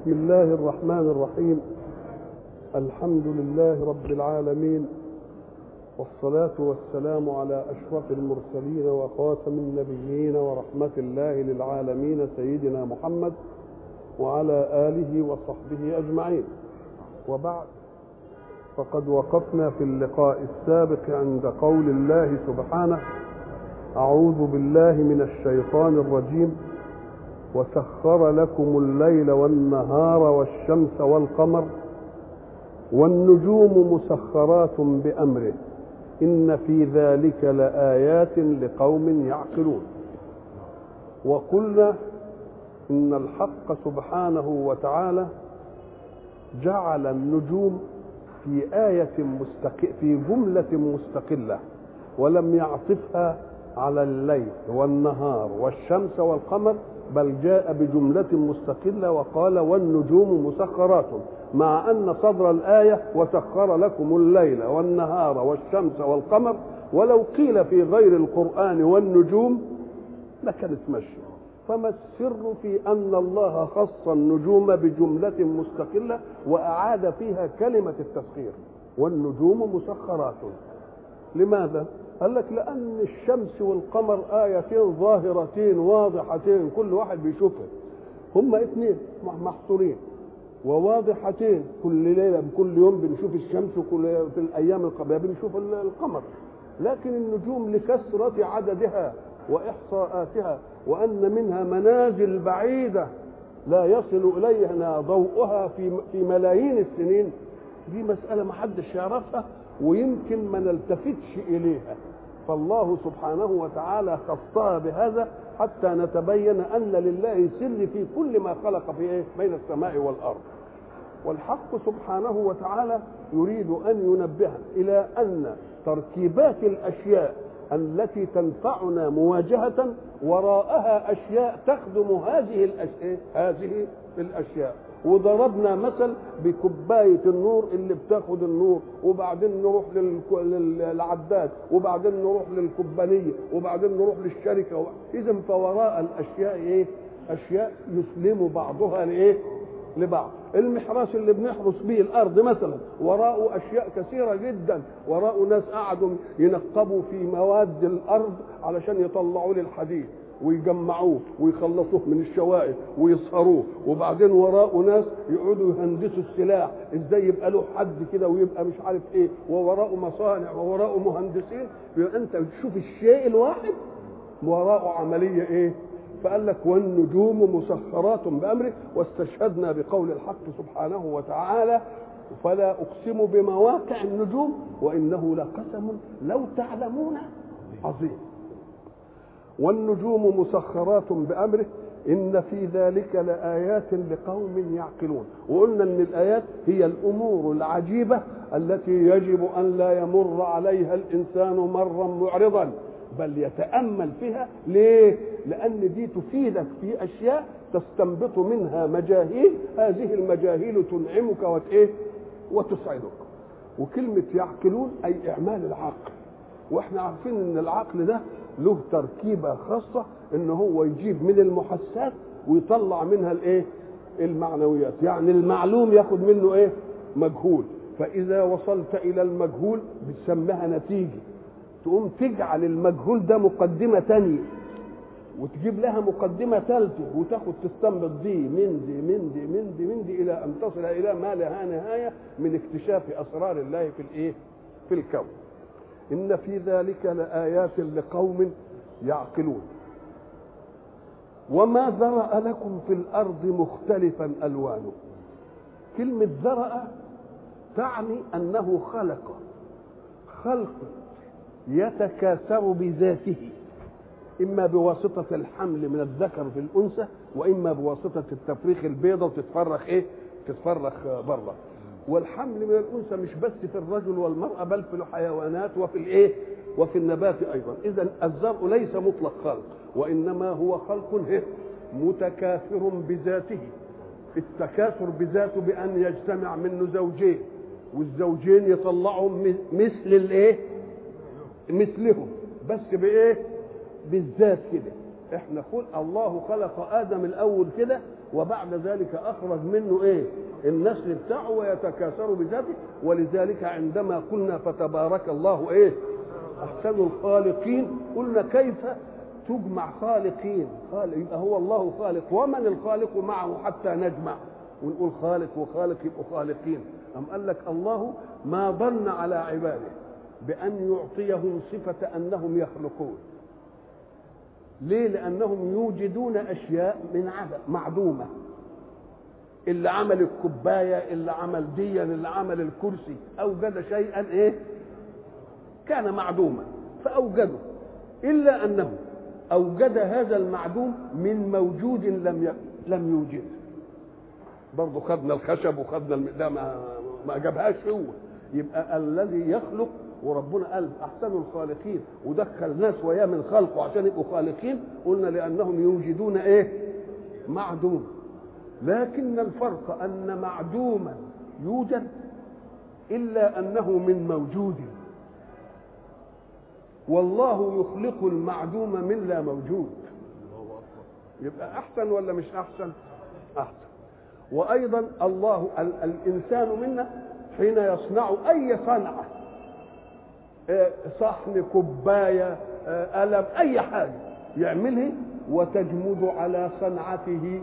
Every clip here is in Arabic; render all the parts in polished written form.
بسم الله الرحمن الرحيم. الحمد لله رب العالمين، والصلاة والسلام على أشرف المرسلين وخاتم النبيين ورحمة الله للعالمين سيدنا محمد وعلى آله وصحبه أجمعين. وبعد، فقد وقفنا في اللقاء السابق عند قول الله سبحانه: أعوذ بالله من الشيطان الرجيم: وسخر لكم الليل والنهار والشمس والقمر والنجوم مسخرات بأمره إن في ذلك لآيات لقوم يعقلون. وقلنا إن الحق سبحانه وتعالى جعل النجوم في في جملة مستقلة، ولم يعطفها على الليل والنهار والشمس والقمر، بل جاء بجملة مستقلة وقال: والنجوم مسخرات، مع أن صدر الآية وسخر لكم الليل والنهار والشمس والقمر، ولو قيل في غير القرآن والنجوم لكانت مشي. فما السر في أن الله خص النجوم بجملة مستقلة وأعاد فيها كلمة التسخير: والنجوم مسخرات؟ لماذا؟ قال لك: لأن الشمس والقمر آيتين ظاهرتين واضحتين كل واحد بيشوفها، هما اثنين محصورين وواضحتين، كل ليلة كل يوم بنشوف الشمس، وكل في الأيام القبلية بنشوف القمر. لكن النجوم لكثرة عددها وإحصاءاتها، وأن منها منازل بعيدة لا يصل إليها ضوءها في ملايين السنين، دي مسألة ما حدش يعرفها ويمكن ما نلتفتش إليها، فالله سبحانه وتعالى خصها بهذا حتى نتبين أن لله سر في كل ما خلق في بين السماء والأرض. والحق سبحانه وتعالى يريد أن ينبه إلى أن تركيبات الأشياء التي تنفعنا مواجهة وراءها أشياء تخدم هذه الأشياء. وضربنا مثل بكوباية النور اللي بتاخد النور، وبعدين نروح للعداد، وبعدين نروح للكوبانية، وبعدين نروح للشركة. إذا فوراء الأشياء أشياء يسلم بعضها لبعض. المحراس اللي بنحرس به الأرض مثلا وراءه أشياء كثيرة جدا، وراءه ناس قعدوا ينقبوا في مواد الأرض علشان يطلعوا للحديد ويجمعوه ويخلصوه من الشوائب ويصهروه، وبعدين وراءه ناس يقعدوا يهندسوا السلاح ازاي يبقى له حد كده ويبقى مش عارف ايه، ووراءه مصانع ووراءه مهندسين. يبقى انت بتشوف الشيء الواحد وراءه عملية فقال لك: والنجوم مسخرات بأمره. واستشهدنا بقول الحق سبحانه وتعالى: فلا أقسم بمواقع النجوم وإنه لقسم لو تعلمون عظيم. والنجوم مسخرات بأمره إن في ذلك لآيات لقوم يعقلون. وقلنا أن الآيات هي الأمور العجيبة التي يجب أن لا يمر عليها الإنسان مرا معرضا، بل يتأمل فيها. ليه؟ لأن دي تفيدك في أشياء تستنبط منها مجاهيل، هذه المجاهيل تنعمك وتسعدك. وكلمة يعقلون أي إعمال العقل، واحنا عارفين ان العقل ده له تركيبة خاصة، ان هو يجيب من المحسات ويطلع منها المعنويات. يعني المعلوم ياخد منه مجهول، فإذا وصلت إلى المجهول بتسميها نتيجة، تقوم تجعل المجهول ده مقدمة تانية وتجيب لها مقدمة ثالثة، وتاخد تستنبط دي من دي من دي من دي من دي إلى أن تصل إلى ما لها نهاية من اكتشاف أسرار الله في الكون. إن في ذلك لآيات لقوم يعقلون. وما ذرأ لكم في الأرض مختلفا ألوانه. كلمة ذرأ تعني أنه خلق يتكاثر بذاته، إما بواسطة الحمل من الذكر في الأنثى، وإما بواسطة التفريخ البيضة وتتفرخ بره. والحمل من الأنثى مش بس في الرجل والمرأة، بل في الحيوانات وفي النبات أيضا. إذن الزرع ليس مطلق خلق، وإنما هو خلق متكاثر بذاته. التكاثر بذاته بأن يجتمع منه زوجين، والزوجين يطلعوا مثلهم، بس بالذات كده. احنا الله خلق آدم الأول كده وبعد ذلك اخرج منه ايه؟ النسل بتاعه ويتكاثر بذاته. ولذلك عندما قلنا فتبارك الله ايه؟ احسن الخالقين، قلنا كيف تجمع خالقين؟ يبقى هو الله خالق، ومن الخالق معه حتى نجمع ونقول خالق وخالق يبقوا خالقين. أم قال لك الله ما ظن على عباده بأن يعطيهم صفة أنهم يخلقون. ليه؟ لأنهم يوجدون أشياء من عدم معدومة. اللي عمل الكوباية، اللي عمل ديا، اللي عمل الكرسي، أوجد شيئا إيه؟ كان معدوما فأوجده، إلا أنه أوجد هذا المعدوم من موجود لم يوجد. برضه خدنا الخشب وخدنا ده ما جابهاش هو. يبقى الذي يخلق، وربنا قال احسن الخالقين ودخل ناس وياه من خلقه عشان يبقوا خالقين، قلنا لانهم يوجدون ايه؟ معدوم. لكن الفرق ان معدوما يوجد الا انه من موجود، والله يخلق المعدوم من لا موجود. يبقى احسن ولا مش احسن؟ احسن. وايضا الله الانسان منا حين يصنع اي صنعه، صحن، كوبايه، قلم، اي حاجه يعملها وتجمد على صنعته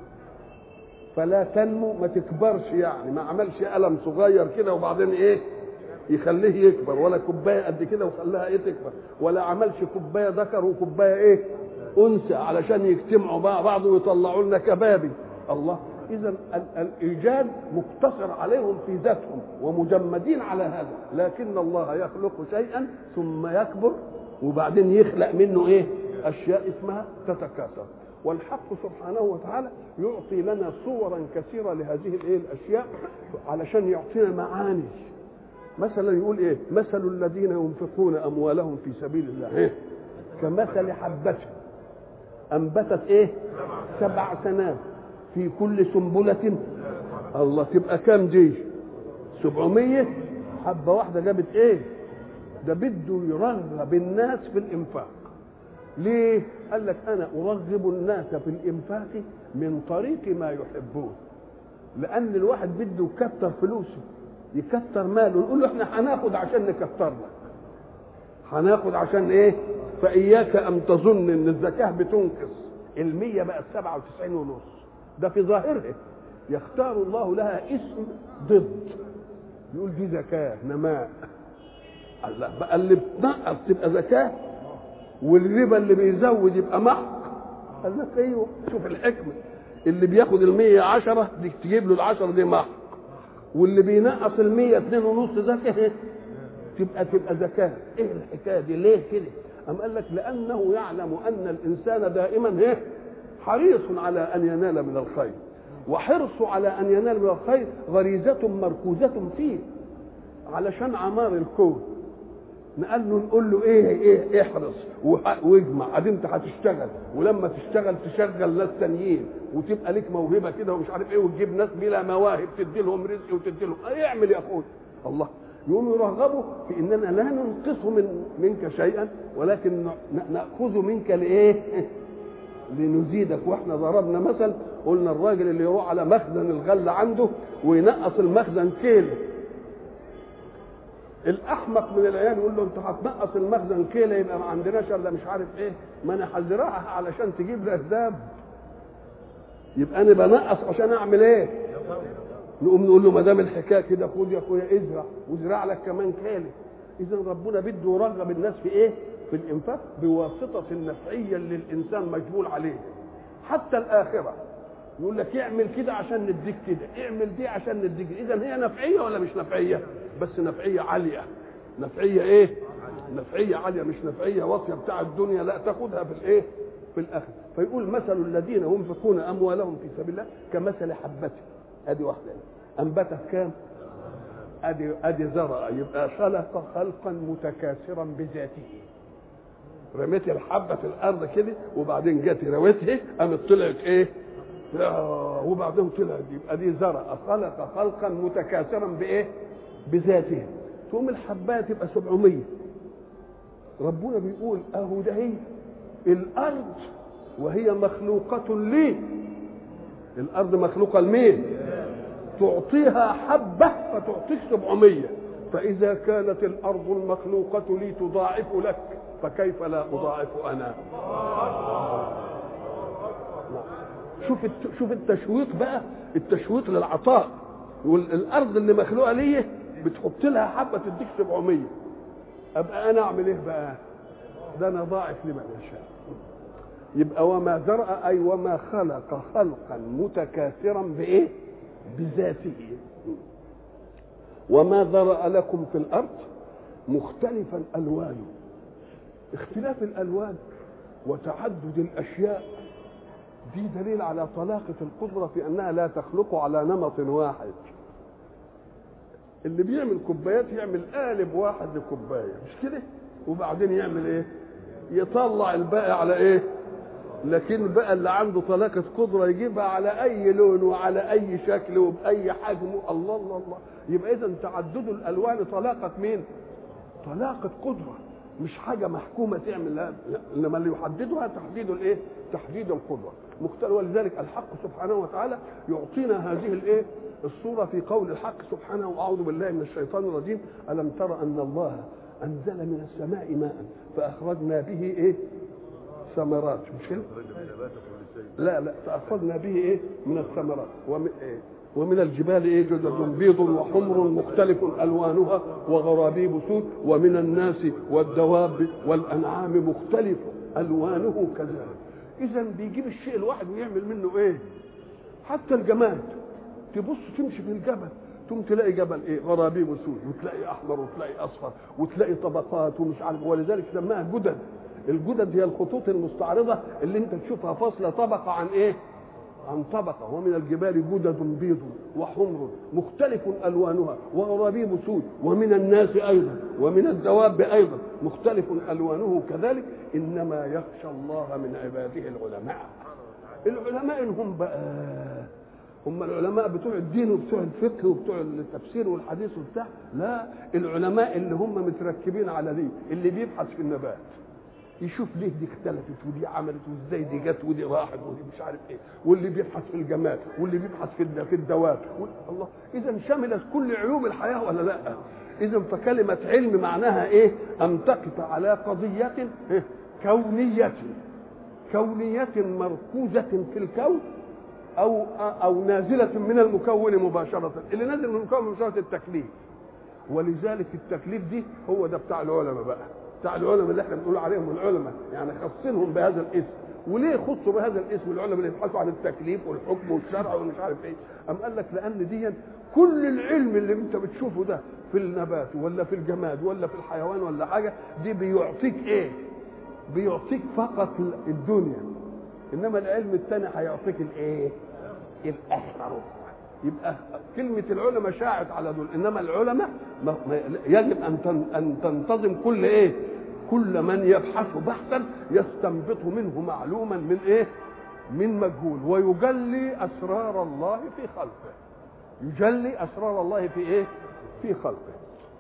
فلا تنمو، ما تكبرش. يعني ما عملش قلم صغير كده وبعدين ايه يخليه يكبر، ولا كوبايه قد كده وخلاها ايه تكبر، ولا عملش كوبايه ذكر وكوبايه ايه انثى علشان يجتمعوا مع بعض ويطلعوا لنا كبابي. الله، اذا الايجاد مقتصر عليهم في ذاتهم ومجمدين على هذا، لكن الله يخلق شيئا ثم يكبر وبعدين يخلق منه ايه؟ اشياء اسمها تتكاثر. والحق سبحانه وتعالى يعطي لنا صورا كثيره لهذه الايه الاشياء علشان يعطينا معاني. مثلا يقول ايه؟ مثل الذين ينفقون اموالهم في سبيل الله إيه؟ كمثل حبة انبتت ايه؟ 7 سنابل في كل سنبلة. الله، تبقى كام دي؟ 700. حبة واحدة جابت ايه؟ ده بده يرغب الناس في الانفاق. ليه؟ قال لك انا ارغب الناس في الانفاق من طريق ما يحبون. لان الواحد بده يكتر فلوسه، يكتر ماله، نقول له احنا هناخد عشان نكتر لك، هناخد عشان ايه؟ فاياك ان تظن ان الزكاه بتنقص. 100 بقت 97.5. ده في ظاهرها. يختار الله لها اسم ضد، يقول دي زكاه نماء. الله بقى اللي بتنقص تبقى زكاه، والربا اللي بيزود يبقى محق. قال لك ايوه، شوف الحكمه. اللي بياخد 110 دي تجيب له ال10 دي محق، واللي بينقص 202.5 زكاه تبقى زكاه. ايه الحكايه دي؟ ليه كده؟ أم قال لك لانه يعلم ان الانسان دائما حريص على ان ينال من الخير، وحرصه على ان ينال من الخير غريزه مركوزه فيه علشان عمار الكون. نقول له ايه احرص واجمع، ادي انت هتشتغل، ولما تشتغل تشغل ناس تانيين وتبقى لك موهبه كده ومش عارف ايه، وتجيب ناس بلا مواهب تدي لهم رزق وتدي لهم اعمل يا اخويا. الله يقوم يرغبوا في اننا لا ننقص منك شيئا، ولكن ناخذ منك لايه؟ لنزيدك. واحنا ضربنا مثل قلنا الراجل اللي يروح على مخزن الغل عنده وينقص المخزن كيلو، الاحمق من العيال يقول له انت هتنقص المخزن كيلو يبقى ما عندناش الا مش عارف ايه، ما انا هزرعها علشان تجيب لي اهداب، يبقى انا بنقص عشان اعمل ايه؟ نقوم نقول له ما دام الحكايه كده خد يا اخويا ازرع وازرع لك كمان كيلو. اذا ربنا بده يرغب الناس في ايه؟ في الانفاق بواسطه النفعيه اللي الانسان مجبول عليه. حتى الاخره يقول لك اعمل كده عشان نديك كده، اعمل دي عشان نديك. اذا هي نفعيه ولا مش نفعيه؟ بس نفعيه عاليه. نفعيه ايه؟ نفعيه عاليه، مش نفعيه واطيه بتاع الدنيا، لا تاخدها في الايه؟ في الاخره. فيقول مثل الذين ينفقون اموالهم في سبيل الله كمثل حبه، ادي واحده انبتت كام؟ ادي زرع. يبقى خلق خلقا متكاثرا بذاته. رميت الحبه في الارض كده وبعدين جت رويتها قامت طلعت ايه؟ وبعدين طلعت. يبقى دي زرع خلق خلقا متكاثرا بايه؟ بذاته. تقوم الحبايه تبقى 700. ربنا بيقول اهو ده هي الارض وهي مخلوقه لي الارض مخلوقه لمين؟ تعطيها حبه فتعطيك 700. فاذا كانت الارض المخلوقه لي تضاعف لك فكيف لا اضاعف انا؟ شوف التشويق بقى، التشويق للعطاء. والارض اللي مخلوقه ليه بتحط لها حبه تديك 700. ابقى انا اعمل ايه بقى؟ ده انا ضاعف لمن يشاء. يبقى وما ذرأ اي وما خلق خلقا متكاثرا بايه؟ بذاته. وما ذرأ لكم في الارض مختلفا الوانه. اختلاف الالوان وتعدد الاشياء دي دليل على طلاقة القدرة في انها لا تخلق على نمط واحد. اللي بيعمل كوبايات يعمل قالب واحد لكوبايه، مش كده؟ وبعدين يعمل ايه؟ يطلع الباقي على ايه؟ لكن بقى اللي عنده طلاقة قدرة يجيبها على اي لون وعلى اي شكل وباي حجم. الله الله الله. يبقى اذا تعدد الالوان طلاقة مين؟ طلاقة قدرة، مش حاجة محكومة تعمل. لا، انما اللي يحددها تحديد الايه؟ تحديد القدرة مختلف. ولذلك الحق سبحانه وتعالى يعطينا هذه الايه؟ الصورة في قول الحق سبحانه: وأعوذ بالله من الشيطان الرجيم. ألم تر أن الله أنزل من السماء ماء فأخرجنا به إيه؟ ثمرات. مش كده؟ لا فأخرجنا به إيه؟ من الثمرات. ومن الجبال إيه؟ جدد بيض وحمر مختلف ألوانها وغرابيب سود ومن الناس والدواب والأنعام مختلف ألوانه كذلك. إذا بيجيب الشيء الواحد ويعمل منه إيه؟ حتى الجماد تبص تمشي في الجبل ثم تلاقي جبل ايه؟ غرابيب وسود، وتلاقي احمر وتلاقي اصفر وتلاقي طبقات ومش عارف. ولذلك سماها جدد. الجدد هي الخطوط المستعرضه اللي انت تشوفها فاصله طبقه عن ايه؟ عن طبقه. ومن الجبال جدد بيض وحمر مختلف الوانها وغرابيب سود ومن الناس ايضا ومن الدواب ايضا مختلف الوانه كذلك. انما يخشى الله من عباده العلماء. العلماء هم بقى هم العلماء بتوع الدين وبتوع الفقه وبتوع التفسير والحديث وبتاع. لا، العلماء اللي هم متركبين على دي، اللي بيبحث في النبات يشوف ليه دي اختلفت ودي عملت وازاي دي جت ودي راحت ودي مش عارف ايه، واللي بيبحث في الجماد واللي بيبحث في الدواب. الله، اذا شملت كل عيوب الحياه ولا لا؟ اذا فكلمه علم معناها ايه؟ ان تقف على قضيه كونيه مركوزه في الكون او نازله من المكون مباشره. اللي نازل من المكون مباشره التكليف. ولذلك التكليف دي هو ده بتاع العلماء بقى، بتاع العلماء اللي احنا بنقول عليهم العلماء، يعني خاصينهم بهذا الاسم. وليه خصوا بهذا الاسم العلماء اللي يبحثوا عن التكليف والحكم والشرع ومش عارف ايه؟ ام قال لك لان دي كل العلم اللي انت بتشوفه ده في النبات ولا في الجماد ولا في الحيوان ولا حاجه دي بيعطيك ايه؟ بيعطيك فقط الدنيا. انما العلم الثاني هيعطيك الايه؟ الاخر. يبقى كلمه العلماء شاعت على دول. انما العلماء يجب ان تنتظم كل ايه؟ كل من يبحث بحثا يستنبط منه معلوما من ايه؟ من مجهول، ويجلي اسرار الله في خلقه. يجلي اسرار الله في ايه؟ في خلقه.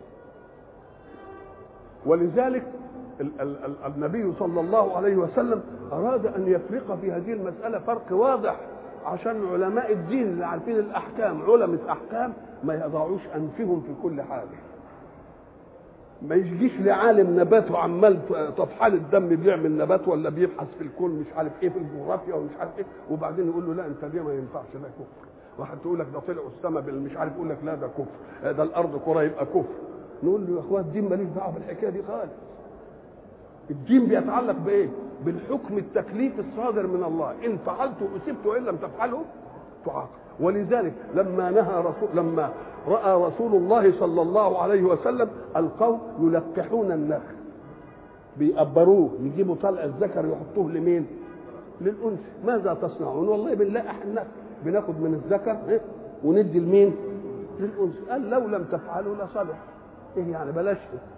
ولذلك النبي صلى الله عليه وسلم أراد أن يفرق في هذه المسألة فرق واضح، عشان علماء الدين اللي عارفين الأحكام، علماء أحكام، ما يضعوش أنفهم في كل حاجة. ما يجيش لعالم نبات وعمال طفحان الدم بيعمل نبات ولا بيبحث في الكون مش عارف ايه في الجغرافيا ومش عارف ايه، وبعدين يقول له لا انت دي ما ينفعش، ده كفر. واحد تقول لك ده طلعوا السماء مش عارف، يقول لك لا ده كفر، ده الارض كره يبقى كفر. نقول له يا اخوان الدين ماليش دعوه بالحكايه دي خالص. الدين بيتعلق بايه؟ بالحكم التكليف الصادر من الله، ان فعلته اصبت وان لم تفعله تعاقب. ولذلك لما راى رسول الله صلى الله عليه وسلم القوم يلقحون النخل، بيقبروه، يجيبوا طلع الذكر يحطوه لمين؟ للانثى. ماذا تصنعون؟ والله بنلقح النخل، بناخد من الذكر وندي لمين؟ للانثى. قال لو لم تفعلوا لصلح. ايه يعني؟ بلاش.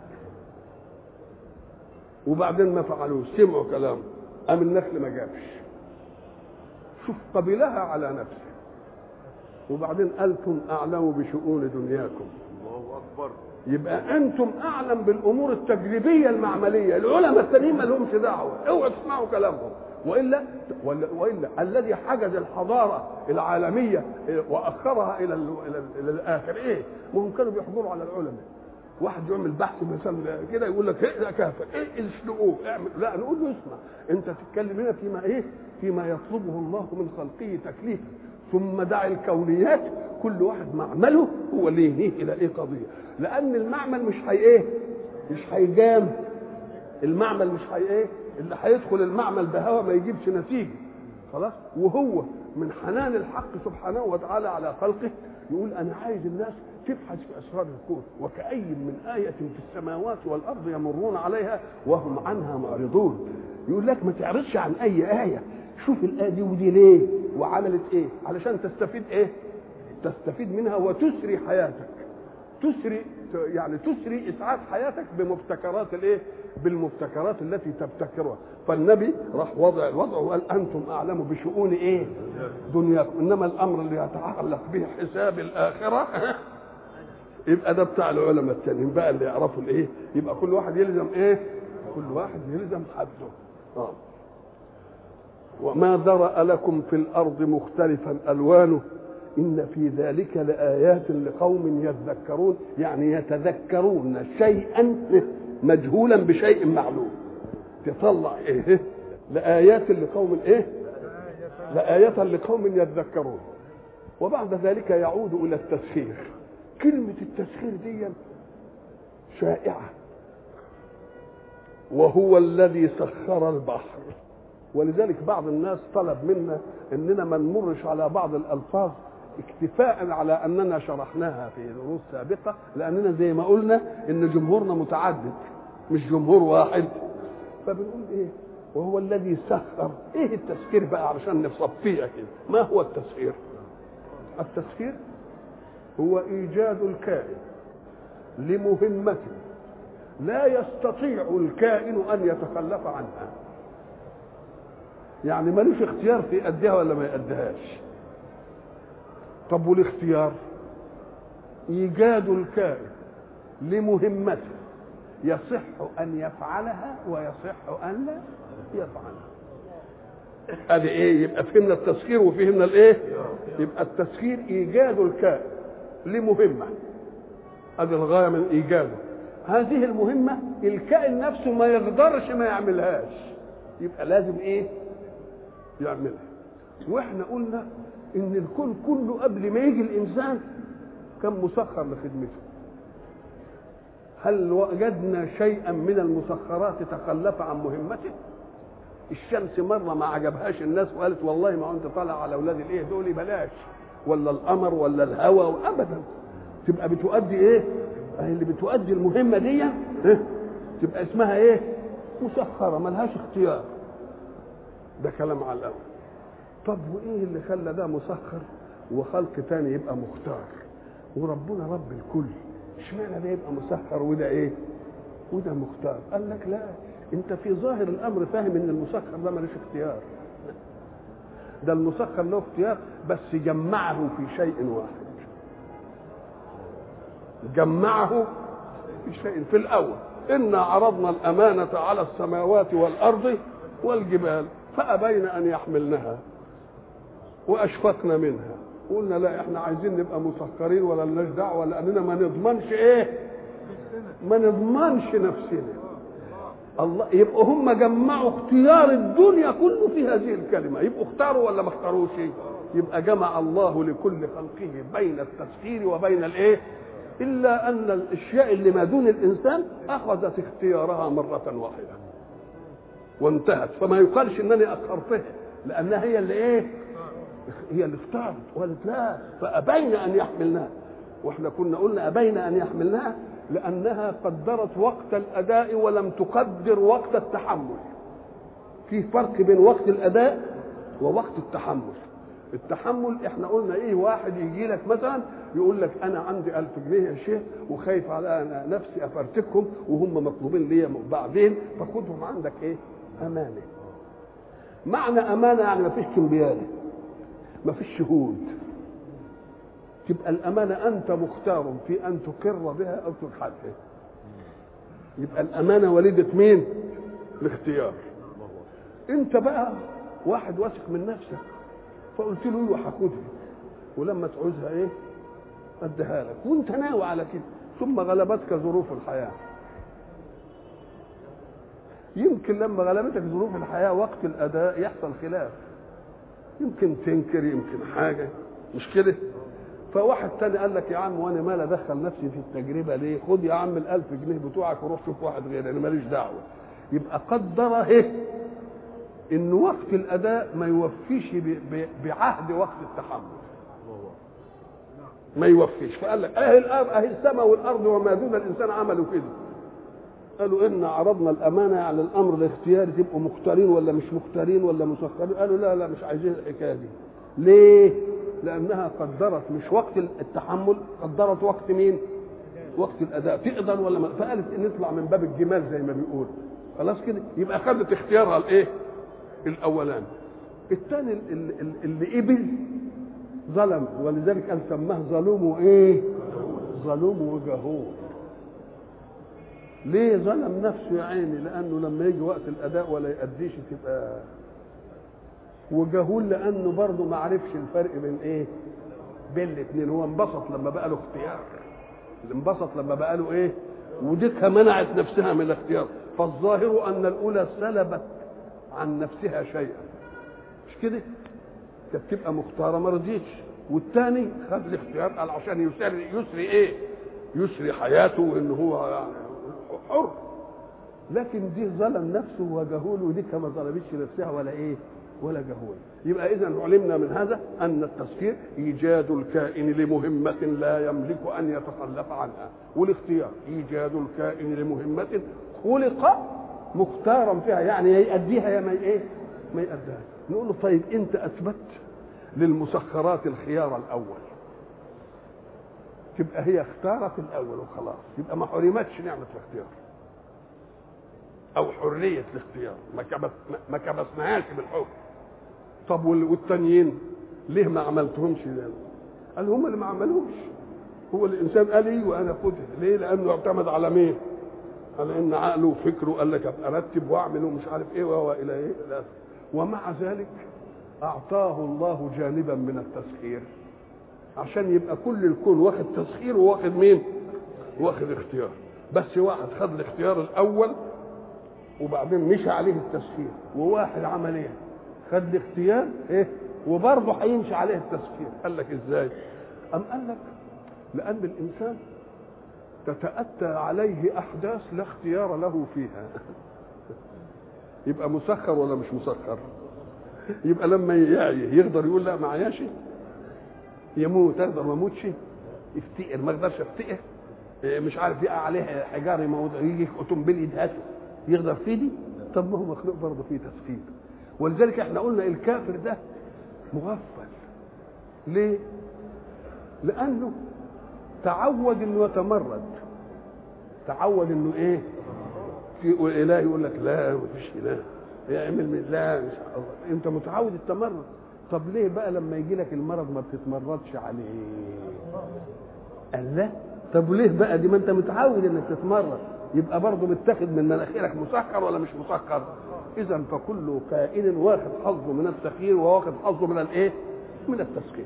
وبعدين ما فعلوش، سمعوا كلامه، قام النخل ما جابش. شوف قبلها على نفسه. وبعدين أنتم أعلم بشؤون دنياكم. الله أكبر. يبقى أنتم أعلم بالأمور التجريبية المعملية، العلماء التانيين ما لهمش دعوة، اوعوا تسمعوا كلامهم. والا الذي حجز الحضاره العالميه واخرها الى الاخر ايه؟ وهم كانوا بيحضروا على العلماء. واحد يعمل بحث مثلا كده يقول لك ايه ده كافر، ايه اسلقوه اعمل، لا نقول له اسمع، انت تتكلم هنا فيما ايه؟ فيما يطلبه الله من خلقه تكليفا، ثم دع الكونيات كل واحد معمله هو اللي ينهيه الى ايه قضيه، لان المعمل مش هي ايه؟ مش هيجام، المعمل مش هي ايه؟ اللي هيدخل المعمل بهوى ما يجيبش نتيجه خلاص. وهو من حنان الحق سبحانه وتعالى على خلقه يقول انا عايز الناس تبحث في اسرار الكون، وكأي من آية في السماوات والارض يمرون عليها وهم عنها معرضون. يقول لك ما تعرضش عن اي آية، شوف الآية دي ودي ليه وعملت ايه علشان تستفيد ايه؟ تستفيد منها وتسري حياتك، تسري اسعاد حياتك بمبتكرات الايه؟ بالمبتكرات التي تبتكرها. فالنبي راح وضع الوضع وقال انتم اعلم بشؤون ايه؟ دنياكم، انما الامر اللي يتعلق به حساب الاخره يبقى ده بتاع العلماء التانيين بقى اللي يعرفوا الايه. يبقى كل واحد يلزم ايه؟ كل واحد يلزم حده. وما ذرأ لكم في الارض مختلفا الوانه إن في ذلك لآيات لقوم يذكرون، يعني يتذكرون شيئا مجهولا بشيء معلوم. تطلع إيه؟ لآيات لقوم إيه؟ لآيات لقوم يذكرون. وبعد ذلك يعود إلى التسخير. كلمة التسخير دي شائعة، وهو الذي سخر البحر. ولذلك بعض الناس طلب منا إننا ما نمرش على بعض الألفاظ اكتفاء على اننا شرحناها في دروس سابقه، لاننا زي ما قلنا ان جمهورنا متعدد مش جمهور واحد. فبنقول ايه؟ وهو الذي سخر. ايه التسخير بقى علشان نصفيها كده؟ ما هو التسخير؟ التسخير هو ايجاد الكائن لمهمة لا يستطيع الكائن ان يتخلف عنها، يعني ملوش اختيار في يأديها ولا ما يأديهاش. طب والاختيار؟ ايجاد الكائن لمهمته يصح ان يفعلها ويصح ان لا يفعلها. ادي ايه؟ يبقى فهمنا التسخير وفهمنا الايه؟ يبقى التسخير ايجاد الكائن لمهمه، ادي الغايه من ايجاده. هذه المهمه الكائن نفسه ما يقدرش ما يعملهاش، يبقى لازم ايه؟ يعملها. واحنا قلنا ان الكون كله قبل ما يجي الانسان كان مسخر لخدمته. هل وجدنا شيئا من المسخرات تخلف عن مهمته؟ الشمس مره ما عجبهاش الناس وقالت والله ما انت طالع على اولاد الايه دول بلاش، ولا القمر ولا الهواء، ابدا. تبقى بتؤدي ايه؟ اللي بتؤدي المهمه دي تبقى اسمها ايه؟ مسخره، ملهاش اختيار. ده كلام على الاول. طب وايه اللي خلى ده مسخر وخلق تاني يبقى مختار؟ وربنا رب الكل، اشمعنى ده يبقى مسخر وده ايه؟ وده مختار؟ قال لك لا، انت في ظاهر الامر فاهم ان المسخر ده ملوش اختيار. ده المسخر له اختيار، بس جمعه في شيء واحد. جمعه في شيء. في الاول انا عرضنا الامانه على السماوات والارض والجبال فابين ان يحملنها واشفقنا منها. قلنا لا، احنا عايزين نبقى مسخرين ولا لناش دعوه، لاننا ما نضمنش ايه؟ ما نضمنش نفسنا. الله. يبقوا هم جمعوا اختيار الدنيا كله في هذه الكلمه. يبقوا اختاروا ولا ما اختاروش؟ يبقى جمع الله لكل خلقه بين التسخير وبين الايه؟ الا ان الاشياء اللي ما دون الانسان اخذت اختيارها مره واحده وانتهت، فما يقالش انني اخرتها، لانها هي اللي ايه؟ هي اللي اختارت وقالت لا فابين ان يحملناها. واحنا كنا قلنا ابين ان يحملناها لانها قدرت وقت الاداء ولم تقدر وقت التحمل. في فرق بين وقت الاداء ووقت التحمل. التحمل احنا قلنا ايه؟ واحد يجي لك مثلا يقول لك انا عندي 1000 جنيه يا شيخ وخايف على أنا نفسي افرتكهم وهم مطلوبين ليا بعدين، فخدهم عندك ايه؟ امانه. معنى امانه يعني ما فيش كمبياله، ما فيش شهود. تبقى الامانه انت مختار في ان تقر بها او تجحدها. يبقى الامانه وليده مين؟ الاختيار. انت بقى واحد واثق من نفسك، فقلت له ايوه هاخدها، ولما تعوزها ايه اديها لك، وانت ناوي على كده، ثم غلبتك ظروف الحياه. يمكن لما غلبتك ظروف الحياه وقت الاداء يحصل خلاف، يمكن تنكر، يمكن حاجه، مش كده؟ فواحد تاني قال لك يا عم وانا مال ادخل نفسي في التجربه ليه؟ خد يا عم ال1000 جنيه بتوعك وروح شوف واحد غيري، انا ماليش دعوه. يبقى قدر ايه؟ ان وقت الاداء ما يوفيش بعهد وقت التحمل، ما يوفيش. فقال لك اهي السماء والارض وما دون الانسان عملوا كده، قالوا ان عرضنا الامانه على الامر الاختياري، تبقوا مختارين ولا مش مختارين ولا مسخرين؟ قالوا لا لا مش عايزين الحكايه دي. ليه؟ لانها قدرت مش وقت التحمل، قدرت وقت مين؟ وقت الاداء. تقدر ولا ما؟ فقالت نطلع من باب الجمال زي ما بيقول، خلاص كده. يبقى خدت اختيارها الايه الاولاني. الثاني اللي قبل ظلم، ولذلك قال سماه ظلوم وايه؟ ظلوم وجهول. ليه ظلم نفسه يا عيني؟ لانه لما يجي وقت الاداء ولا يأديش تبقى وجهول، لانه برضه ما عرفش الفرق بين ايه؟ بين الاثنين. هو انبسط لما بقى له اختيار، انبسط لما بقى له ايه؟ وديكها منعت نفسها من الاختيار. فالظاهر ان الاولى سلبت عن نفسها شيئا، مش كده؟ كانت تبقى مختاره ما رضيتش، والثاني خد الاختيار قال عشان يسري ايه؟ يسري حياته وان هو يعني حر. لكن دي ظلم نفسه وجهول، ودي ما ظلمتش نفسها ولا ايه؟ ولا جهول. يبقى اذا علمنا من هذا ان التسخير ايجاد الكائن لمهمه لا يملك ان يتخلف عنها، والاختيار ايجاد الكائن لمهمه خلق مختارا فيها، يعني يؤديها يا ما ايه؟ ما يؤديها. نقول له طيب انت اثبت للمسخرات الخيار الاول، تبقى هي اختارت الاول وخلاص، يبقى ما حرمتش نعمه الاختيار او حريه الاختيار، ما كبسناهاش بالحكم. طب والتانيين ليه ما عملتهمش؟ قال هم اللي ما عملوش، هو الانسان قال ايه وانا خدها. ليه؟ لانه اعتمد على مين؟ على ان عقله وفكره قال لك ابقى ارتب واعمل ومش عارف ايه وهو الى ايه. ومع ذلك اعطاه الله جانبا من التسخير عشان يبقى كل الكون واخد تسخير وواخد مين؟ واخد اختيار. بس واحد خد الاختيار الاول وبعدين مشى عليه التسخير، وواحد عمل ايه؟ خد الاختيار ايه وبرضه هيمشي عليه التسخير. قال لك ازاي؟ قال لك لان الانسان تتأتى عليه احداث لا اختيار له فيها. يبقى مسخر ولا مش مسخر؟ يبقى لما يعي يقدر يقول لا ما عياش؟ يموت اقدر ما اموتش؟ يفتقر ما اقدرش افتقر؟ مش عارف يقع عليه حجار يموت، يجي اوتومبيل يدهسه يقدر في دي؟ طب ما هو مخلوق برضه فيه تسخير. ولذلك احنا قلنا الكافر ده مغفل. ليه؟ لانه تعود انه يتمرد، تعود انه ايه؟ في اله يقول لك لا مفيش اله، يعمل من لا مش الله. انت متعود التمرد. طب ليه بقى لما يجي لك المرض ما بتتمردش عليه؟ قال لا. طب ليه بقى؟ دي ما انت متعود انك تتمرد، يبقى برضه متاخد من مناخيرك مسخر ولا مش مسخر؟ اذا فكل كائن واخد حظه من التخيير وواخد حظه من الايه؟ من التسخير.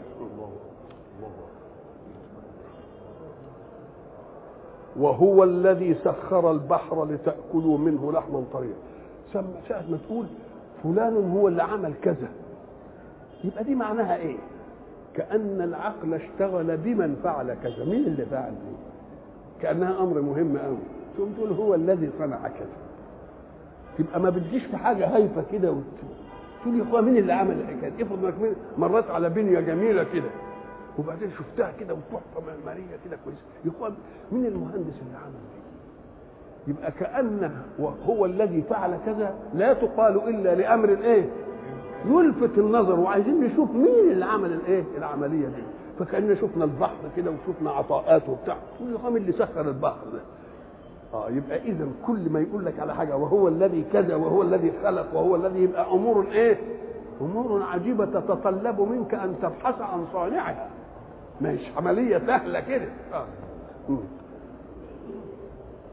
وهو الذي سخر البحر لتأكلوا منه لحما طريا. ساعة ما تقول فلان هو اللي عمل كذا، يبقى دي معناها ايه؟ كأن العقل اشتغل بمن فعل كذا. مين اللي فعل دي؟ كأنها أمر مهم قوي. تقوم تقول هو الذي صنع كذا، تبقى ما بتجيش في حاجة هايفة كده تقول يا اخويا مين اللي عمل الحكاية؟ افرض انك مريت على بنية جميلة كده وبعدين شفتها كده وتحفة معمارية كده كويسة، يا اخويا مين المهندس اللي عمل دي؟ يبقى كأنه هو الذي فعل كذا لا تقال إلا لأمر الايه؟ يلفت النظر، وعايزين نشوف مين اللي عمل الايه؟ العملية دي. فكأننا شفنا البحر كده وشفنا عطاءاته وبتاع، تقول يا اخويا مين اللي سخر البحر ده؟ يبقى اذا كل ما يقول لك على حاجه وهو الذي كذا وهو الذي خلق وهو الذي، يبقى امور ايه؟ امور عجيبه تتطلب منك ان تبحث عن صانعها، مش عمليه سهله كده.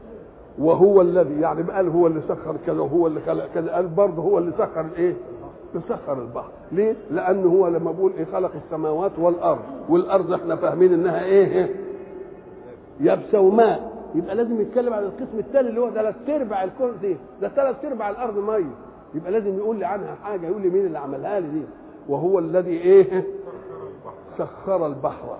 وهو الذي يعني قال هو اللي سخر كذا وهو اللي خلق كذا، قال برضه هو اللي سخر الايه؟ يسخر البحر. ليه؟ لانه هو لما بقول ايه خلق السماوات والارض، والارض احنا فاهمين انها ايه؟ يابسه وماء. يبقى لازم يتكلم عن القسم الثاني اللي هو 3/4 الكون دي، ده 3/4 الارض ميه، يبقى لازم يقول لي عنها حاجه، يقول لي مين اللي عملها لي دي. وهو الذي ايه؟ سخر البحر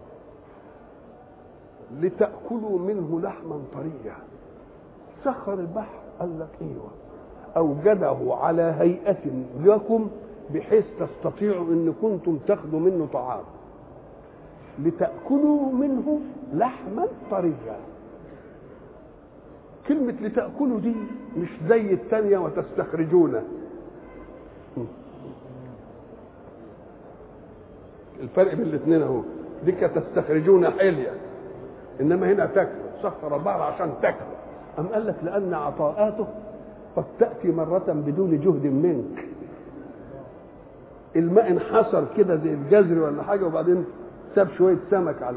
لتأكلوا منه لحما طريا. سخر البحر، قال لك ايوه، اوجده على هيئه لكم بحيث تستطيعوا ان كنتم تاخذوا منه طعام، لتأكلوا منه لحما طريا. كلمة لتأكلوا دي مش زي الثانية وتستخرجونه. الفرق بين الاثنين اهو، دي تستخرجون حلية، انما هنا تاكلوا. سخر البحر عشان تاكلوا. أم قال لك لأن عطاءاته قد تأتي مرة بدون جهد منك. الماء انحصر كده زي الجزر ولا حاجة، وبعدين ساب شوية سمك على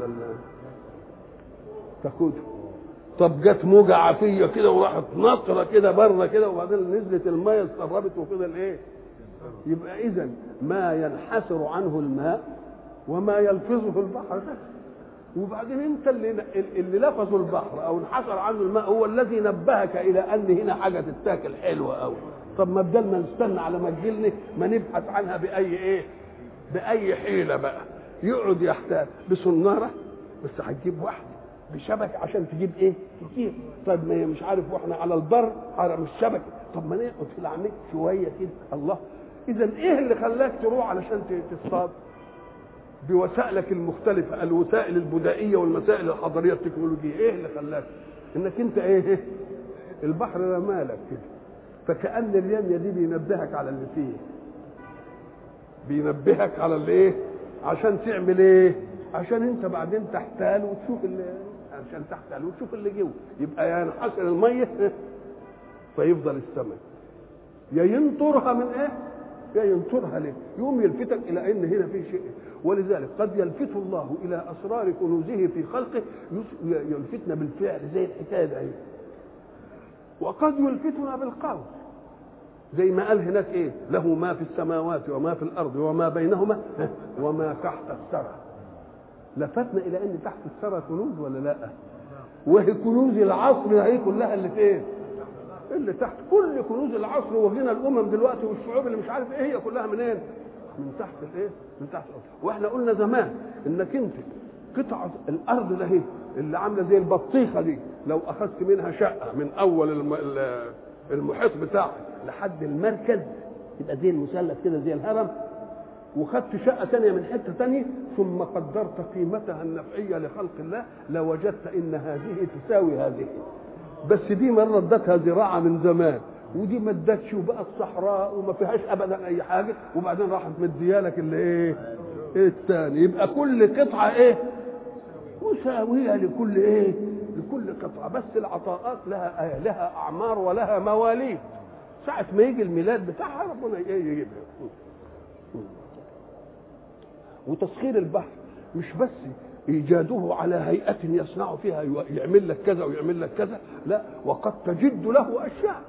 تاخده. طب جت موجة عافية كده وراحت نطرة كده بره كده، وبعدين نزلت المية اتسربت وفضل ايه؟ يبقى إذن ما ينحسر عنه الماء وما يلفظه البحر ده. وبعدين انت اللي لفظ البحر او انحسر عنه الماء هو الذي نبهك الى ان هنا حاجه تتاكل حلوه قوي. طب ما بدل ما نستنى على ما تجيلنا، ما نبحث عنها باي ايه؟ باي حيله بقى. يقعد يحتاج بصناره، بس هتجيب واحده بشبك عشان تجيب ايه؟ كتير. طب ما مش عارف، واحنا على البر مش شبكه، طب ما نقعد في العميق شويه كده. الله، اذا ايه اللي خلاك تروح علشان تصطاد؟ بوسائلك المختلفة، الوسائل البدائية والمسائل الحضارية التكنولوجية. ايه اللي خلاك؟ انك انت ايه؟ البحر رمالك كده، فكأن اليمية دي بينبهك على اللي فيه، بينبهك على اللي ايه؟ عشان تعمل ايه؟ عشان انت بعدين تحتال وتشوف عشان تحتال وتشوف اللي جوه. يبقى ينحسر المية فيفضل السمك، يا ينطرها من ايه؟ يا ينطرها ليه؟ يقوم يلفتك الى ان هنا في شيء. ولذلك قد يلفت الله الى اسرار كنوزه في خلقه، يلفتنا بالفعل زي الحكايه دي، وقد يلفتنا بالقول زي ما قال هناك ايه؟ له ما في السماوات وما في الارض وما بينهما وما تحت الثرى. لفتنا الى ان تحت الثرى كنوز ولا لا؟ وهي كنوز العصر هي كلها اللي فين؟ اللي تحت. كل كنوز العصر وغنى الامم دلوقتي والشعوب اللي مش عارف ايه هي كلها منين؟ من تحت الايه؟ من تحت الارض. واحنا قلنا زمان انك انت قطعه الارض ده اللي عامله زي البطيخه دي، لو اخذت منها شقه من اول المحيط بتاعك لحد المركز يبقى زي المثلث كده زي الهرم، وخدت شقه ثانيه من حته ثانيه ثم قدرت قيمتها النفعيه لخلق الله، لوجدت ان هذه تساوي هذه، بس دي مره ادتها زراعه من زمان ودي ما ادتش وبقت صحراء وما فيهاش ابدا اي حاجه، وبعدين راحت مديالك اللي ايه؟ الثاني. يبقى كل قطعه ايه؟ مساويه لكل ايه؟ لكل قطعه. بس العطاءات لها اعمار ولها مواليد، ساعه ما يجي الميلاد بتاعها ربنا يجيبها. وتسخير البحر مش بس ايجاده على هيئه يصنع فيها يعمل لك كذا ويعمل لك كذا، لا، وقد تجد له اشياء،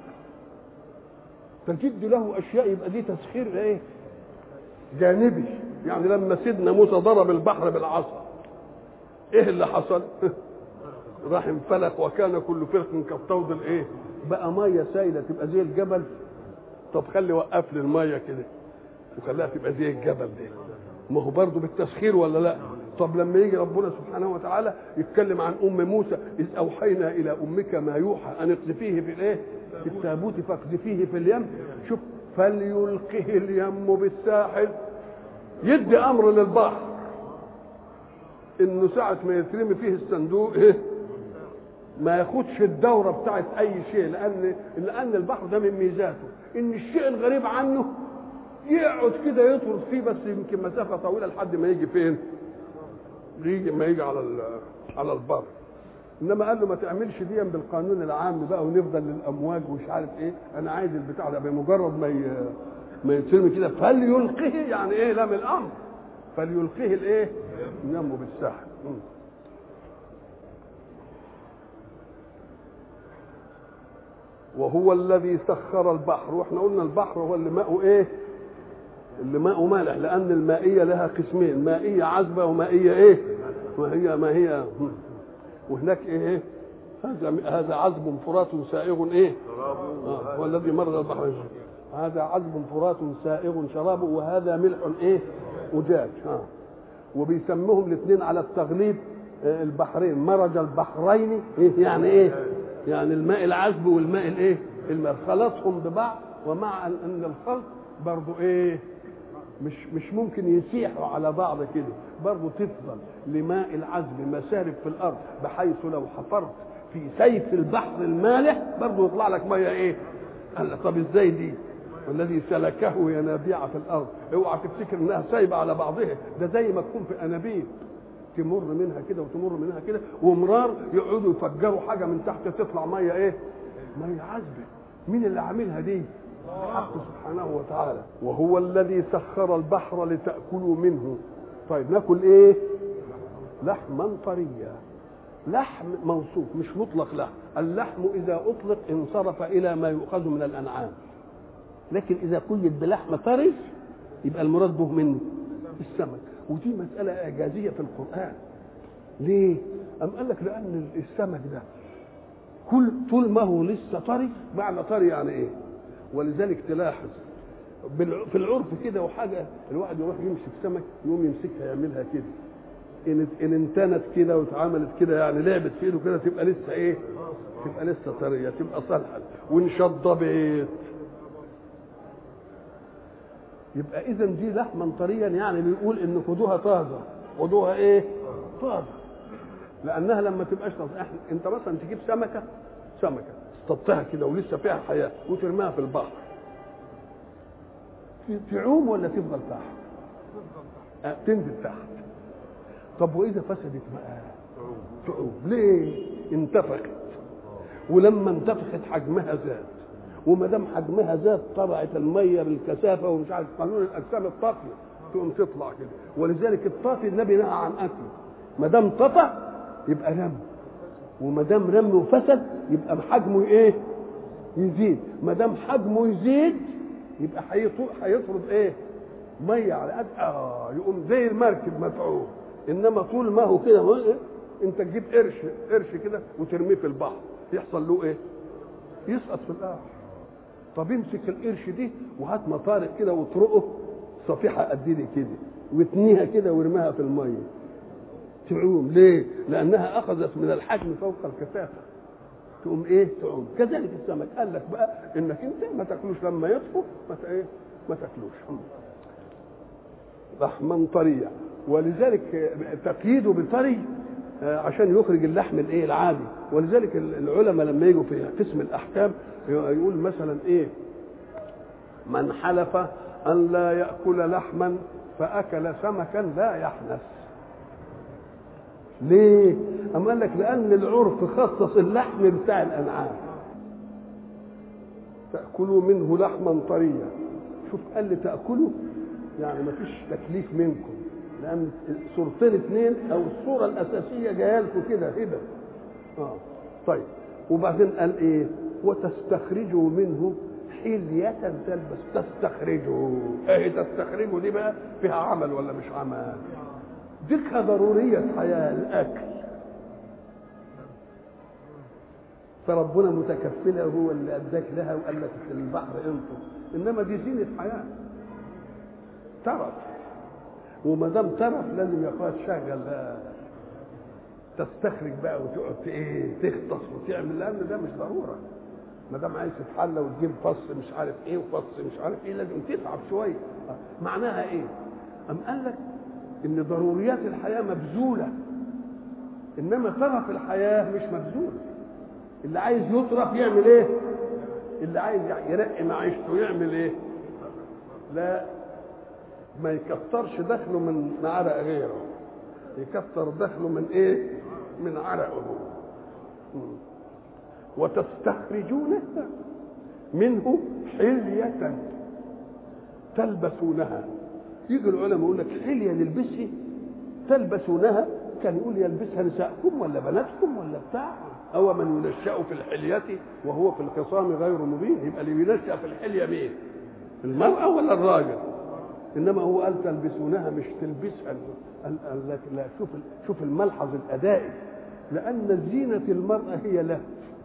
تجد له اشياء. يبقى دي تسخير ايه؟ جانبي. يعني لما سيدنا موسى ضرب البحر بالعصا ايه اللي حصل؟ راح انفلق وكان كل فرق كالطود الايه؟ بقى ميه سايله تبقى زي الجبل. طب خلي وقف لي الميه كده وخليها تبقى زي الجبل دي، ما هو برضه بالتسخير ولا لا؟ طب لما يجي ربنا سبحانه وتعالى يتكلم عن ام موسى، اذ اوحينا الى امك ما يوحى ان اقذفيه في الايه؟ في التابوت فاقذفيه في اليم. شوف، فليلقه اليم بالساحل، يدي امر للبحر انه ساعه ما يترمي فيه الصندوق ايه؟ ما ياخدش الدوره بتاعت اي شيء، لان البحر ده من ميزاته ان الشيء الغريب عنه يقعد كده يطرد فيه بس يمكن مسافه طويله لحد ما يجي فين؟ ما يجي على البر. انما قال له ما تعملش دي بالقانون العام بقى ونفضل للامواج ومش عارف ايه، انا عايز البتاع ده بمجرد ما يترمي كده فليلقه، يعني ايه؟ لام الامر، فليلقه الايه؟ ينمو بالساحل. وهو الذي سخر البحر، واحنا قلنا البحر هو اللي ماءه ايه؟ اللي ماء مالح، لان المائيه لها قسمين، مائيه عذبه ومائيه ايه، ما هي وهناك ايه، هذا عذب فرات سائغ ايه هو الذي مرض البحر، هذا عذب فرات سائغ شرابه وهذا ملح ايه أجاج. وبيسموهم الاثنين على التغليب البحرين، مرج البحرين إيه يعني ايه، يعني الماء العذب والماء الايه الماء خلطهم ببعض، ومع ان الخلط برضو ايه مش ممكن يسيحوا على بعض كده، برضو تفضل لماء العذب مسارب في الارض، بحيث لو حفرت في سيف البحر المالح برضو يطلع لك ميه ايه. قال طب ازاي دي؟ والذي سلكه ينابيع في الارض، اوعى تفتكر انها سايبه على بعضها، ده زي ما تكون في انابيب تمر منها كده وتمر منها كده، ومرار يقعدوا يفجروا حاجه من تحت تطلع ميه ايه، ميه عذبه. مين اللي عاملها دي؟ الحق سبحانه وتعالى. وهو الذي سخر البحر لتأكلوا منه. طيب ناكل ايه؟ لحما طريا. لحم موصوف مش مطلق له، اللحم اذا اطلق انصرف الى ما يؤخذ من الانعام، لكن اذا قيد بلحم طري يبقى المراد به منه السمك. ودي مسألة إعجازية في القرآن. ليه؟ أم قال لك لأن السمك ده طول ما هو لسه طري، معنى طري يعني إيه؟ ولذلك تلاحظ في العرف كده وحاجة، الواحد يروح يمسك سمك يقوم يمسكها يعملها كده، إن انتنت كده واتعملت كده يعني لعبت في إيده كده تبقى لسه إيه؟ تبقى لسه طرية، تبقى صالحة. وإن شضبت يبقى اذا دي لحما طريا، يعني بيقول ان خدوها طازه، خدوها ايه طازه، لانها لما تبقاش طازه. انت مثلا تجيب سمكه اصطدتها كده ولسه فيها حياه وترميها في البحر، تعوم ولا تفضل تحت؟ تنزل تحت. طب واذا فسدت بقى تعوم. ليه؟ انتفخت، ولما انتفخت حجمها زاد، وما دام حجمها زاد طلعت الميه بالكثافه ومش عارف قانون الاجسام الطافيه تقوم تطلع كده. ولذلك الطافي النبي نهى عن اكله، ما دام طفى يبقى رم، وما دام رم وفسد يبقى حجمه ايه يزيد، ما دام حجمه يزيد يبقى هيطرد ايه ميه على قد يقوم زي المركب مفعول. انما طول ما هو كده انت تجيب قرش كده وترميه في البحر يحصل له ايه؟ يسقط في القاع. طب امسك القرش دي وهات مطارق كده واطرقه صفيحه قد دي كده واتنيها كده وارميها في الميه تعوم. ليه؟ لانها اخذت من الحجم فوق الكثافه تقوم ايه تعوم. كذلك السمك قال لك بقى انك انت ما تاكلوش لما يطفو، ما تاكلوش لحما طريا. ولذلك تقييده بطري عشان يخرج اللحم الايه العادي. ولذلك العلماء لما يجوا في قسم الاحكام يقول مثلا ايه، من حلف ان لا ياكل لحما فاكل سمكا لا يحنث. ليه؟ أم قال لك لان العرف خصص اللحم بتاع الانعام، تاكلوا منه لحما طريا. شوف قال لي تاكلوا يعني ما فيش تكليف منكم، لان صورتين اثنين او الصوره الاساسيه جايه لكم كده هبه. طيب وبعدين قال ايه؟ وتستخرجوا منه حلية تلبس. تستخرجوا ايه؟ تستخرجوا دي بقى فيها عمل ولا مش عمل؟ ديكها ضرورية حياة الاكل، فربنا متكفله هو اللي اداك لها وقال لك في البحر انطر، انما دي زينة حياة ترف، وما دام ترف لازم يا اخويا تشغل بقى تستخرج بقى وتقعد ايه تغطس وتعمل، لان ده مش ضروره. ما دام عايز تتحلى وتجيب فص مش عارف ايه وفص مش عارف ايه لازم تتعب شويه. معناها ايه؟ ام قال لك ان ضروريات الحياه مبذوله، انما ترف الحياه مش مبذول. اللي عايز يطرف يعمل ايه؟ اللي عايز يرقي معيشته يعمل ايه؟ لا، ما يكترش دخله من عرق غيره، يكتر دخله من ايه؟ من عرقه. وتستخرجون منه حلية تلبسونها. يجي العلماء يقول لك حلية نلبسها تلبسونها، كان يقول يلبسها نساءكم ولا بناتكم ولا بتاع، أو من ينشأ في الحلية وهو في الخصام غير مبين. يبقى اللي ينشأ في الحلية مين؟ المرأة ولا الراجل؟ انما هو قال تلبسونها مش تلبسها. قال لك لا، شوف الملحظ الادائي، لان زينه المراه هي لها،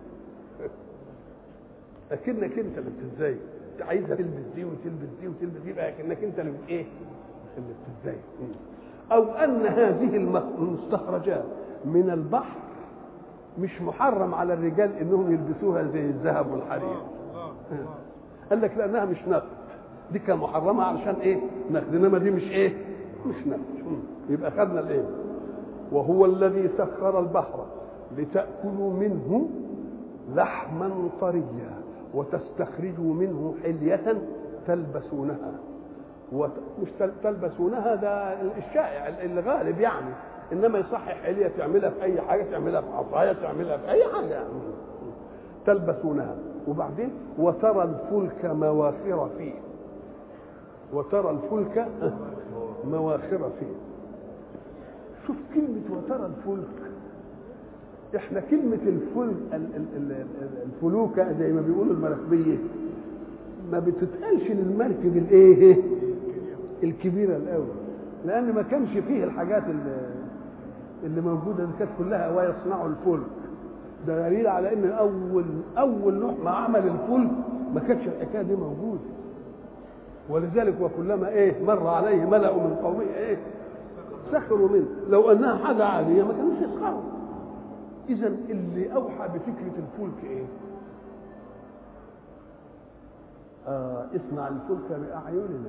لكنك انت اللي بتتزين، عايزه تلبس دي وتلبس دي وتلبس دي، بقى لكنك انت اللي ايه اللي بتتزين. او ان هذه المستخرجات من البحر مش محرم على الرجال انهم يلبسوها زي الذهب والحرير. قال لك لانها مش نقد، دي كان محرمه علشان ايه نقد، انما دي مش ايه مش نقد. يبقى خدنا الايه. وهو الذي سخر البحر لتأكلوا منه لحما طريا وتستخرجوا منه حلية تلبسونها، مش تلبسونها ده الشائع الغالب يعني، انما يصحح حلية تعملها في اي حاجه، تعملها في عصايه، تعملها في اي حاجه يعني. تلبسونها. وبعدين وترى الفلك مواخر فيه، وترى الفلك مواخر فيه. شوف كلمه وترى الفلك، احنا كلمه الفلك الفلوكه زي ما بيقولوا المراكبيه ما بتتقالش للمركب الايه الكبيره الاول، لان ما كانش فيه الحاجات اللي موجوده دي، كانت كلها ويصنعوا الفلك. ده دليل على ان اول نوع ما عمل الفلك ما كانتش الحكايه دي موجوده. ولذلك وكلما مر عليه ملأ من قومه سخروا منه، لو انها حاجه عاديه ما كانوش يسخروا. اذا اللي اوحى بفكره الفلك اصنع الفلك باعيننا.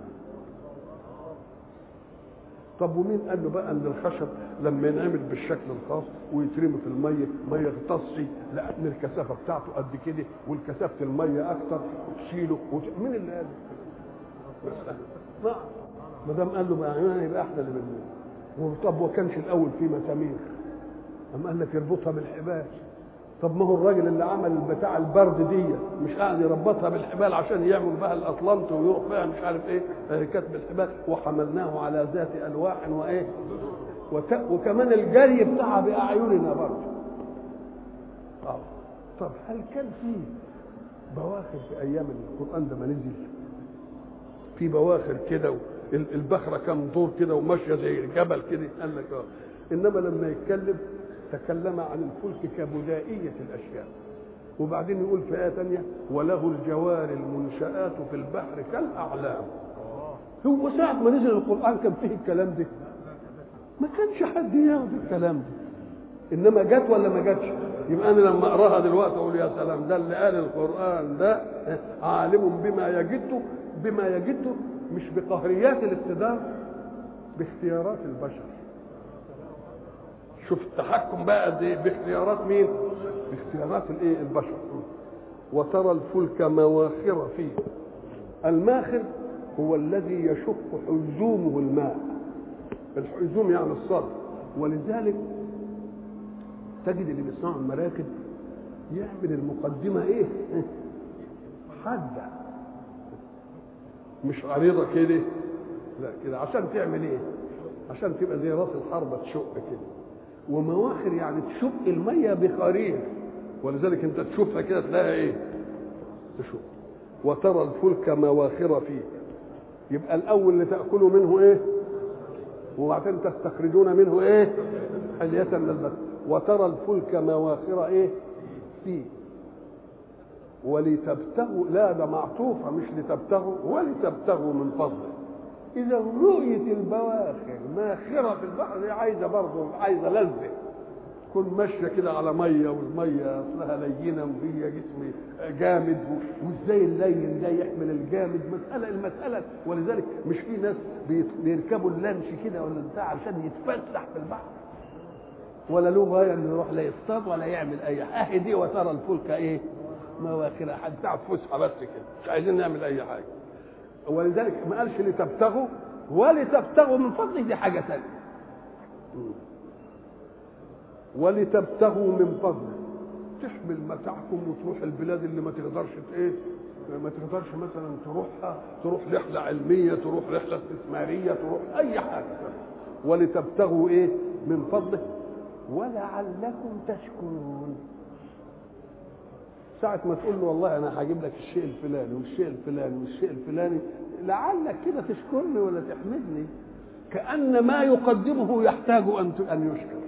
طب ومين قال له بقى ان الخشب لما ينعمل بالشكل الخاص ويترمي في الميه ما يغطسش، لان الكثافه بتاعته قد كده والكثافه الميه اكتر وتشيله مين اللي قال؟ ما دام قال له باعيننا يبقى احنا اللي بنقول. طب وكانش الاول في مسامير؟ اما قال لك يربطها بالحبال. طب ما هو الراجل اللي عمل بتاع البرد دي مش قاعد يربطها بالحبال عشان يعمل بها الاطلنط ويروح بها مش عارف كانت بالحبال. وحملناه على ذات الواح وكمان الجري بتاعها باعيننا برضه. طب هل كان في بواخر في ايام القران ده ما نزل في بواخر كده البخره كام دور كده وماشيه زي الجبل كده؟ قال لك انما لما يتكلم تكلم عن الفلك كبدائية الأشياء. وبعدين يقول في آية ثانية وله الجوار المنشآت في البحر كالأعلام. هو ساعة ما نزل القرآن كان فيه الكلام ده؟ ما كانش حد ياخد الكلام ده، إنما جت ولا ما جتش؟ يبقى أنا لما أقراها دلوقتي أقول يا سلام، ده اللي قال القرآن ده عالم بما يجده مش بقهريات الاقتدار، باختيارات البشر. شوف التحكم بقى دي باختيارات مين؟ باختيارات البشر. وترى الفلك مواخر فيه. الماخر هو الذي يشق حزومه الماء، الحزوم يعني الصدر. ولذلك تجد اللي بيصنعوا المراكب يعمل المقدمه حاده، مش عريضه كده، لا كده عشان تعمل عشان تبقى زي راس الحربه تشق كده. ومواخر يعني تشق الميه بخرير، ولذلك انت تشوفها كده تلاقيها تشق. وترى الفلك مواخر فيه، يبقى الاول اللي تاكلوا منه وبعدين تستخرجون منه حلية للبس. وترى الفلك مواخر فيه ولتبتغوا، لا ده معطوفه مش لتبتغوا، ولتبتغوا من فضله. إذا رؤية البواخر ماخرة في البحر دي عايزة برضه لذة، تكون ماشية كده على مية والمية أصلها لينة وهي جسم جامد، وإزاي اللين ده يحمل الجامد. المسألة ولذلك مش في ناس بيركبوا اللانش كده ولا بتاع عشان يتفسح في البحر، ولا له غاية إنه يروح لا يصطاد ولا يعمل أي حاجة. دي وترى الفلك مواخر، حد بتاع فسحة بس كده، مش عايزين نعمل أي حاجة. ولذلك ما قالش لتبتغوا، ولتبتغوا من فضله دي حاجه ثانيه. ولتبتغوا من فضله، تحمل متاعكم وتروح البلاد اللي ما تقدرش مثلا تروح رحله علميه، تروح رحله استثماريه، تروح اي حاجه. ولتبتغوا من فضله ولعلكم تشكرون. ساعة ما تقول له والله أنا هجيب لك الشيء الفلاني والشيء الفلاني والشيء الفلاني، لعلك كده تشكرني ولا تحمدني، كأن ما يقدمه يحتاج أن يشكر،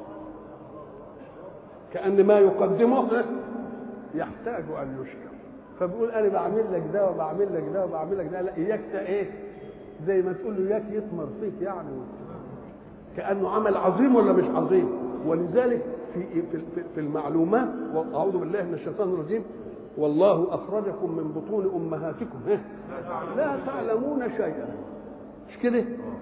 كأن ما يقدمه يحتاج أن يشكر. فبيقول أنا بعمل لك ده وبعمل لك ده وبعمل لك ده، لا إياك إيه، زي ما تقول له إياك يثمر فيك يعني، كأنه عمل عظيم ولا مش عظيم. ولذلك في المعلومات، وأعوذ بالله من الشيطان الرجيم، والله أخرجكم من بطون أمهاتكم لا تعلمون شيئا، مش كده؟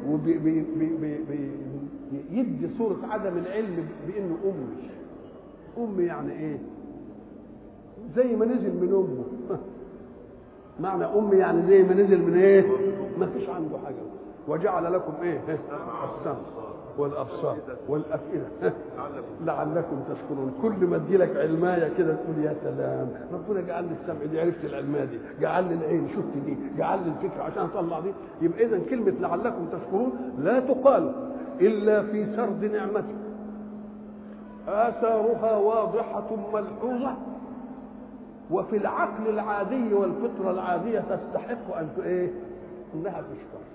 ويدي صورة عدم العلم بأنه أمي يعني إيه؟ زي ما نزل من أمه معنى أمي يعني زي ما نزل من إيه؟ ما فيش عنده حاجة. وجعل لكم إيه؟ السمع والأبصار والأفئدة لعلكم تشكرون. كل ما ادي لك علمايه كده تقول يا سلام، ربنا جعل لي السمع دي، عرفت العلمايه دي، جعل لي العين شفت دي، جعل لي الفكره عشان اطلع دي. يبقى اذا كلمه لعلكم تشكرون لا تقال الا في سرد نعمته، آثارها واضحه ملحوظه، وفي العقل العادي والفطره العاديه تستحق ان ايه؟ انها تشكر.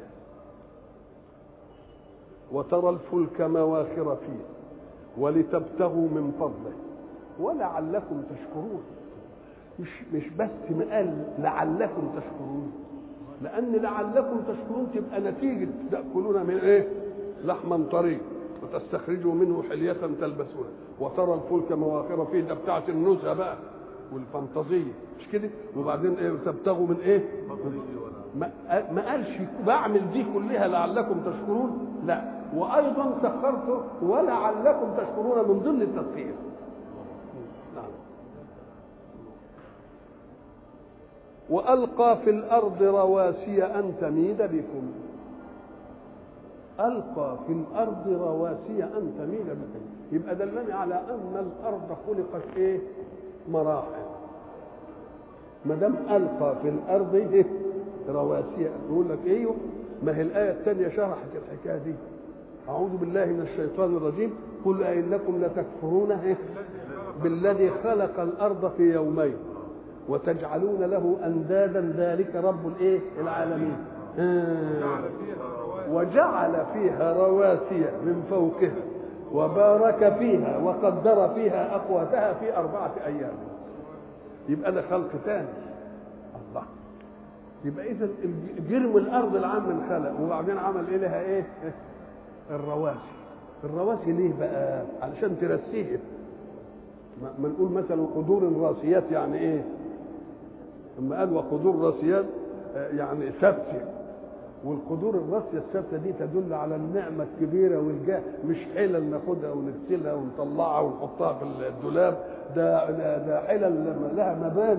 وترى الفلك مواخر فيه ولتبتغوا من فضله ولعلكم تشكرون. مش بس ما قال لعلكم تشكرون، لأن لعلكم تشكرون تبقى نتيجة تأكلون من إيه؟ لحما طري وتستخرجوا منه حلية تلبسونها. وترى الفلك مواخر فيه، ده بتاعت النزهة بقى والفانتازية، مش كده؟ وبعدين إيه؟ تبتغوا من إيه؟ ما قالش بعمل دي كلها لعلكم تشكرون، لا، وايضا سخرته ولعلكم تشكرون من ضمن التسخير. والقى في الارض رواسي ان تميد بكم. القى في الارض رواسي ان تميد بكم، يبقى دلني على ان الارض خلقت ايه؟ مراحل. ما دام القى في الارض ايه؟ رواسي، يقول لك ايوه، ما هي الايه الثانيه شرحت الحكايه دي. أعوذ بالله من الشيطان الرجيم، قل أئنكم لتكفرون بالذي خلق الأرض في يومين وتجعلون له أندادا ذلك رب الإيه؟ العالمين. وجعل فيها رواسي من فوقها وبارك فيها وقدر فيها أقواتها في 4 أيام. يبقى ده خلق ثاني. الله، يبقى إذا جرم الأرض العام من خلق، وبعدين عمل إيه لها إيه؟ الرواسي. الرواسي ليه بقى؟ علشان ترسيه. ما نقول مثلا قدور راسيات، يعني ايه؟ لما قال وقدور راسيات يعني ثابته، والقدور الراسيه الثابته دي تدل على النعمه الكبيره والجاه، مش حلل ناخدها ونغسلها ونطلعها ونحطها في الدولاب، ده حلل لها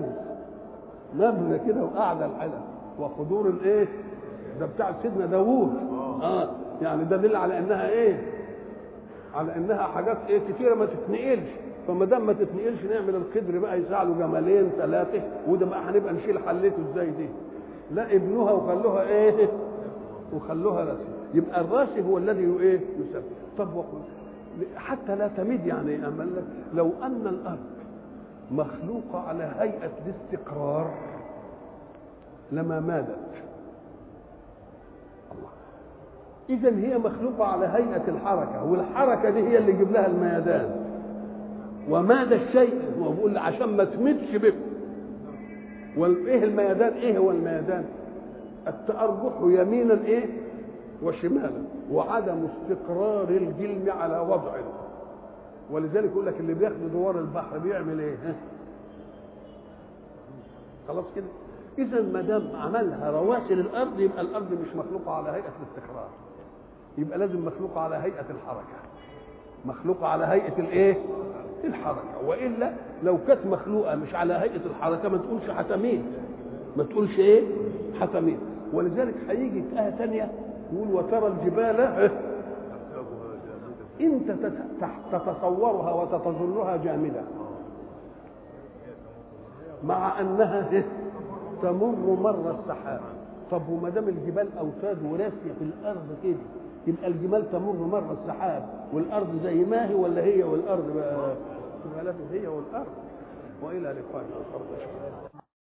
مبنى كده واعلى الحلل. وقدور الايه؟ ده بتاع سيدنا داوود. يعني ده دليل على انها ايه؟ على انها حاجات ايه كتيره ما تتنقلش. فما دام ما تتنقلش نعمل القدر بقى يزعلوا جمالين 3، وده بقى هنبقى نشيل حلته ازاي دي؟ لا، ابنوها وخلوها ايه؟ وخلوها راسي. يبقى الراسي هو الذي ايه؟ يسبب. طب وقل حتى لا تميد، يعني امل لك لو ان الارض مخلوقه على هيئه الاستقرار لما مادت. إذا هي مخلوقة على هيئة الحركة، والحركة دي هي اللي تجيب لها الميدان. وماد الشيء، هو بيقول عشان ما تمدش بكم. وايه الميدان؟ ايه هو الميدان؟ التأرجح يمينا ايه؟ وشمالا، وعدم استقرار الجلم على وضعه. ولذلك يقول لك اللي بياخد دوار البحر بيعمل ايه؟ خلاص كده. إذا ما دام عملها رواسي للأرض، يبقى الأرض مش مخلوقة على هيئة الاستقرار، يبقى لازم مخلوقة على هيئة الحركة، مخلوقة على هيئة الايه؟ الحركة. وإلا لو كانت مخلوقة مش على هيئة الحركة ما تقولش حتمين، ما تقولش ايه؟ حتمين. ولذلك هيجي في آية ثانية يقول وترى الجبال انت تتصورها وتتظنها جامدة مع انها تمر مر السحاب. طب وما دام الجبال اوتاد وراسيه في الارض كده، يبقى الجبال تمر مر السحاب والارض زي ما هي، ولا هي والارض بقى؟ لازم هي والارض. والى لقاء اخر.